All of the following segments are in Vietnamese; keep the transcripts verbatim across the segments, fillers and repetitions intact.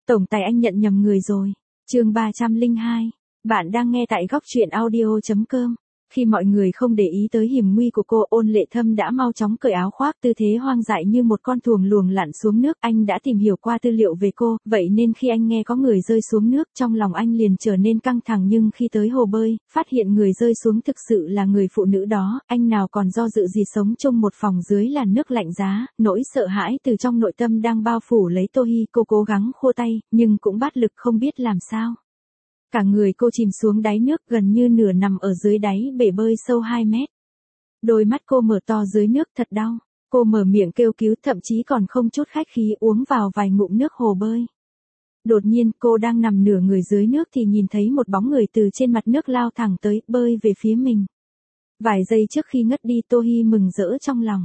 Tổng tài anh nhận nhầm người rồi. Chương ba trăm lẻ hai. Bạn đang nghe tại góc truyện audio chấm com. Khi mọi người không để ý tới hiểm nguy của cô, Ôn Lệ Thâm đã mau chóng cởi áo khoác, tư thế hoang dại như một con thuồng luồng lặn xuống nước. Anh đã tìm hiểu qua tư liệu về cô, vậy nên khi anh nghe có người rơi xuống nước, trong lòng anh liền trở nên căng thẳng, nhưng khi tới hồ bơi, phát hiện người rơi xuống thực sự là người phụ nữ đó, anh nào còn do dự gì sống chung một phòng dưới làn nước lạnh giá. Nỗi sợ hãi từ trong nội tâm đang bao phủ lấy Tô Hi, cô cố gắng khô tay, nhưng cũng bất lực không biết làm sao. Cả người cô chìm xuống đáy nước, gần như nửa nằm ở dưới đáy bể bơi sâu hai mét. Đôi mắt cô mở to dưới nước, thật đau. Cô mở miệng kêu cứu, thậm chí còn không chút khách khí uống vào vài ngụm nước hồ bơi. Đột nhiên, cô đang nằm nửa người dưới nước thì nhìn thấy một bóng người từ trên mặt nước lao thẳng tới, bơi về phía mình. Vài giây trước khi ngất đi, Tô Hi mừng rỡ trong lòng.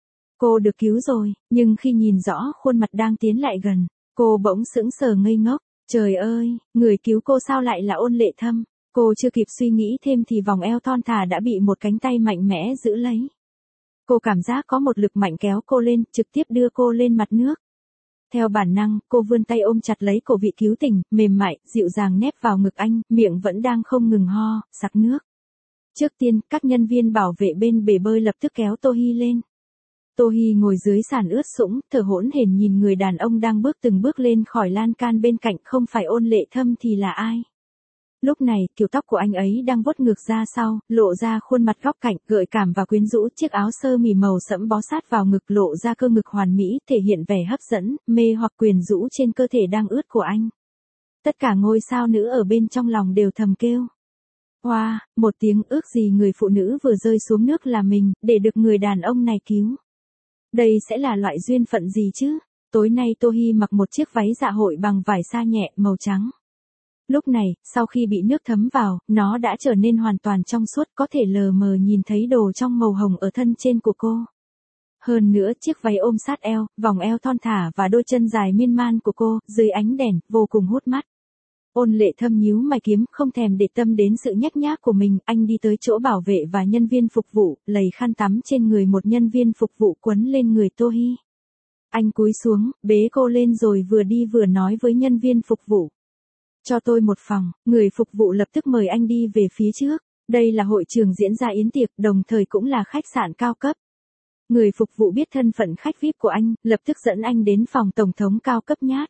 Cô được cứu rồi, nhưng khi nhìn rõ khuôn mặt đang tiến lại gần, cô bỗng sững sờ ngây ngốc. Trời ơi, người cứu cô sao lại là Ôn Lệ Thâm? Cô chưa kịp suy nghĩ thêm thì vòng eo thon thả đã bị một cánh tay mạnh mẽ giữ lấy. Cô cảm giác có một lực mạnh kéo cô lên, trực tiếp đưa cô lên mặt nước. Theo bản năng, cô vươn tay ôm chặt lấy cổ vị cứu tình, mềm mại, dịu dàng nép vào ngực anh, miệng vẫn đang không ngừng ho, sặc nước. Trước tiên, các nhân viên bảo vệ bên bể bơi lập tức kéo Tô Hi lên. Tô Hi ngồi dưới sàn ướt sũng, thở hổn hển nhìn người đàn ông đang bước từng bước lên khỏi lan can bên cạnh, không phải Ôn Lệ Thâm thì là ai? Lúc này, kiểu tóc của anh ấy đang vuốt ngược ra sau, lộ ra khuôn mặt góc cạnh, gợi cảm và quyến rũ, chiếc áo sơ mi màu sẫm bó sát vào ngực lộ ra cơ ngực hoàn mỹ, thể hiện vẻ hấp dẫn, mê hoặc quyến rũ trên cơ thể đang ướt của anh. Tất cả ngôi sao nữ ở bên trong lòng đều thầm kêu. Hoa, wow, một tiếng, ước gì người phụ nữ vừa rơi xuống nước là mình, để được người đàn ông này cứu. Đây sẽ là loại duyên phận gì chứ? Tối nay Tô Hi mặc một chiếc váy dạ hội bằng vải sa nhẹ, màu trắng. Lúc này, sau khi bị nước thấm vào, nó đã trở nên hoàn toàn trong suốt, có thể lờ mờ nhìn thấy đồ trong màu hồng ở thân trên của cô. Hơn nữa, chiếc váy ôm sát eo, vòng eo thon thả và đôi chân dài miên man của cô, dưới ánh đèn, vô cùng hút mắt. Ôn Lệ Thâm nhíu mày kiếm, không thèm để tâm đến sự nhếch nhác của mình, anh đi tới chỗ bảo vệ và nhân viên phục vụ, lầy khăn tắm trên người một nhân viên phục vụ quấn lên người Tô Hi. Anh cúi xuống, bế cô lên rồi vừa đi vừa nói với nhân viên phục vụ. Cho tôi một phòng, người phục vụ lập tức mời anh đi về phía trước. Đây là hội trường diễn ra yến tiệc, đồng thời cũng là khách sạn cao cấp. Người phục vụ biết thân phận khách vi ai pi của anh, lập tức dẫn anh đến phòng tổng thống cao cấp nhát.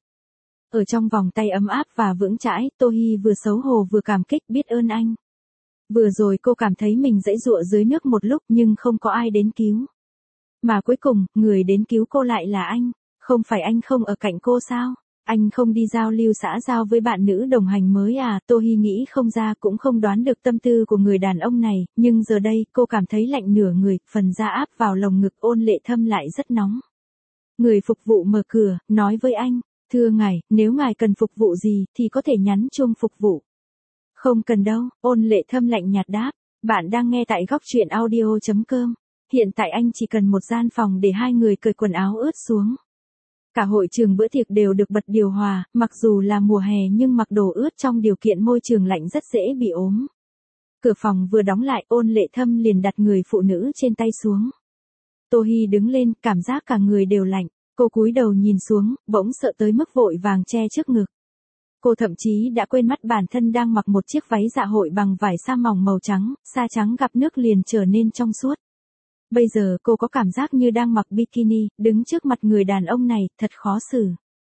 Ở trong vòng tay ấm áp và vững chãi, Tô Hi vừa xấu hổ vừa cảm kích, biết ơn anh. Vừa rồi cô cảm thấy mình giãy giụa dưới nước một lúc nhưng không có ai đến cứu. Mà cuối cùng, người đến cứu cô lại là anh. Không phải anh không ở cạnh cô sao? Anh không đi giao lưu xã giao với bạn nữ đồng hành mới à? Tô Hi nghĩ không ra, cũng không đoán được tâm tư của người đàn ông này, nhưng giờ đây, cô cảm thấy lạnh nửa người, phần da áp vào lồng ngực Ôn Lệ Thâm lại rất nóng. Người phục vụ mở cửa, nói với anh. Thưa ngài, nếu ngài cần phục vụ gì, thì có thể nhắn chuông phục vụ. Không cần đâu, Ôn Lệ Thâm lạnh nhạt đáp. Bạn đang nghe tại góc truyện audio chấm com. Hiện tại anh chỉ cần một gian phòng để hai người cởi quần áo ướt xuống. Cả hội trường bữa tiệc đều được bật điều hòa, mặc dù là mùa hè nhưng mặc đồ ướt trong điều kiện môi trường lạnh rất dễ bị ốm. Cửa phòng vừa đóng lại, Ôn Lệ Thâm liền đặt người phụ nữ trên tay xuống. Tô Hi đứng lên, cảm giác cả người đều lạnh. Cô cúi đầu nhìn xuống, bỗng sợ tới mức vội vàng che trước ngực. Cô thậm chí đã quên mất bản thân đang mặc một chiếc váy dạ hội bằng vải sa mỏng màu trắng, sa trắng gặp nước liền trở nên trong suốt. Bây giờ cô có cảm giác như đang mặc bikini, đứng trước mặt người đàn ông này, thật khó xử.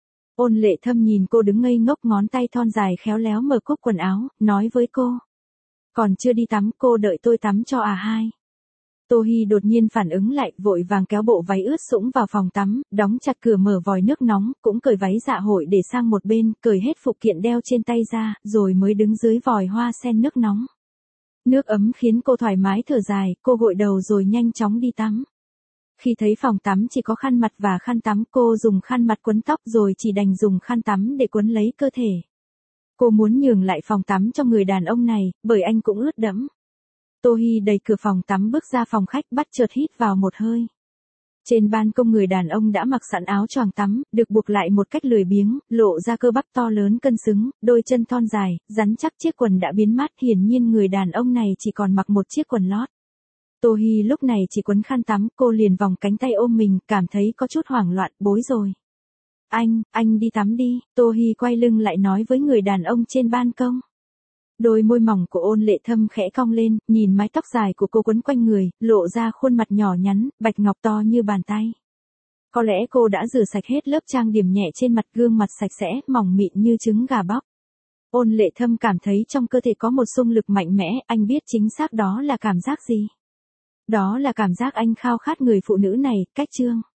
Ôn Lệ Thâm nhìn cô đứng ngây ngốc, ngón tay thon dài khéo léo mở cúc quần áo, nói với cô. Còn chưa đi tắm, cô đợi tôi tắm cho à hai. Tô Hi đột nhiên phản ứng lại, vội vàng kéo bộ váy ướt sũng vào phòng tắm, đóng chặt cửa, mở vòi nước nóng, cũng cởi váy dạ hội để sang một bên, cởi hết phụ kiện đeo trên tay ra, rồi mới đứng dưới vòi hoa sen nước nóng. Nước ấm khiến cô thoải mái thở dài, cô gội đầu rồi nhanh chóng đi tắm. Khi thấy phòng tắm chỉ có khăn mặt và khăn tắm, cô dùng khăn mặt quấn tóc rồi chỉ đành dùng khăn tắm để quấn lấy cơ thể. Cô muốn nhường lại phòng tắm cho người đàn ông này, bởi anh cũng ướt đẫm. Tô Hi đẩy cửa phòng tắm bước ra phòng khách, bắt chợt hít vào một hơi. Trên ban công người đàn ông đã mặc sẵn áo choàng tắm, được buộc lại một cách lười biếng, lộ ra cơ bắp to lớn cân xứng, đôi chân thon dài, rắn chắc, chiếc quần đã biến mất, hiển nhiên người đàn ông này chỉ còn mặc một chiếc quần lót. Tô Hi lúc này chỉ quấn khăn tắm, cô liền vòng cánh tay ôm mình, cảm thấy có chút hoảng loạn, bối rồi. Anh, anh đi tắm đi, Tô Hi quay lưng lại nói với người đàn ông trên ban công. Đôi môi mỏng của Ôn Lệ Thâm khẽ cong lên, nhìn mái tóc dài của cô quấn quanh người, lộ ra khuôn mặt nhỏ nhắn, bạch ngọc to như bàn tay. Có lẽ cô đã rửa sạch hết lớp trang điểm nhẹ trên mặt, gương mặt sạch sẽ, mỏng mịn như trứng gà bóc. Ôn Lệ Thâm cảm thấy trong cơ thể có một xung lực mạnh mẽ, anh biết chính xác đó là cảm giác gì. Đó là cảm giác anh khao khát người phụ nữ này, cách Trương.